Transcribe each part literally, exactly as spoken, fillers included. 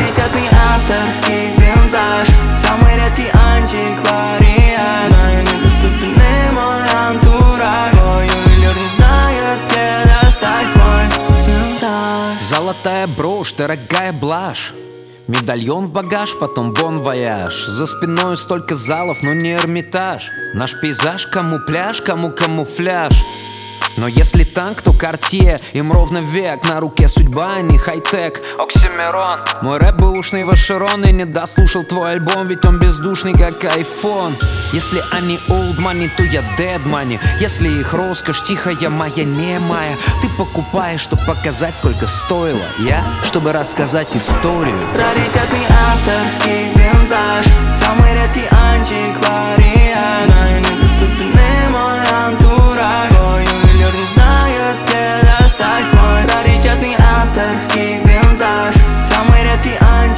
Раритетный авторский винтаж, самый редкий антиквариат. Знаю, недоступный мой антураж. Твой ювелир не знает, где достать мой винтаж. Золотая брошь, дорогая блажь, медальон в багаж, потом бон вояж. За спиной столько залов, но не Эрмитаж. Наш пейзаж, кому пляж, кому камуфляж. Но если танк, то Картье, им ровно век. На руке судьба, а не хай-тек. Оксимирон. Мой рэп бэушный Вашерон и не дослушал твой альбом, ведь он бездушный, как айфон. Если они old money, то я dead money. Если их роскошь тихая, моя немая. Ты покупаешь, чтобы показать, сколько стоило я, чтобы рассказать историю. Раритетный авторский винтаж, самый редкий антиквариат. Знаю, недоступный мой антураж. Твой ювелир не знает, где достать мой. Раритетный авторский винтаж, самый редкий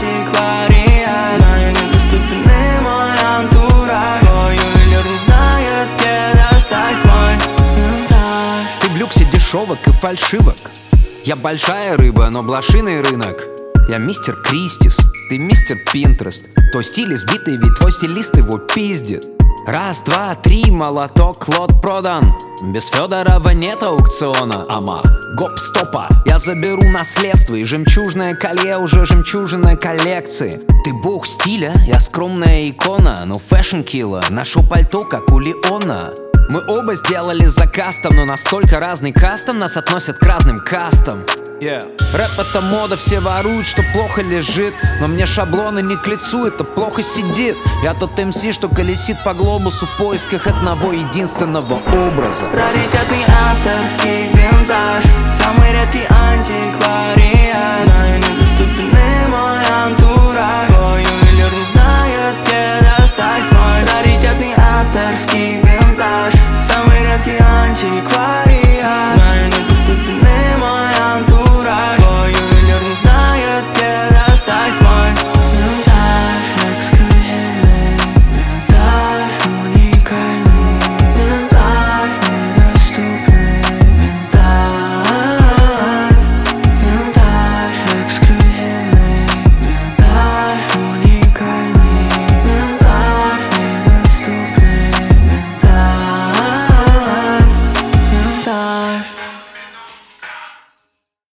антиквариат. Знаю, недоступный мой антураж. Твой ювелир не знает, где достать мой винтаж. Ты в люксе дешевок и фальшивок. Я большая рыба, но блошиный рынок. Я мистер Кристис, ты мистер Пинтрест. Твой стиль избитый, ведь твой стилист его пиздит. Раз, два, три, молоток, лот продан. Без Федорова нет аукциона. Ама, гоп-стопа, я заберу наследство. И жемчужное колье уже жемчужиной коллекции. Ты бог стиля, я скромная икона. Но фэшн-килла, ношу пальто, как у Леона. Мы оба сделали за кастом, но настолько разный кастом нас относят к разным кастам. Yeah. Рэп это мода, все воруют, что плохо лежит. Но мне шаблоны не к лицу, это плохо сидит. Я тот эм си, что колесит по глобусу в поисках одного единственного образа. Раритетный авторский винтаж, самый редкий антиквариат. Знаю, недоступный мой антураж. Твой ювелир не знает, где достать мой. Раритетный авторский винтаж, самый редкий антиквариат.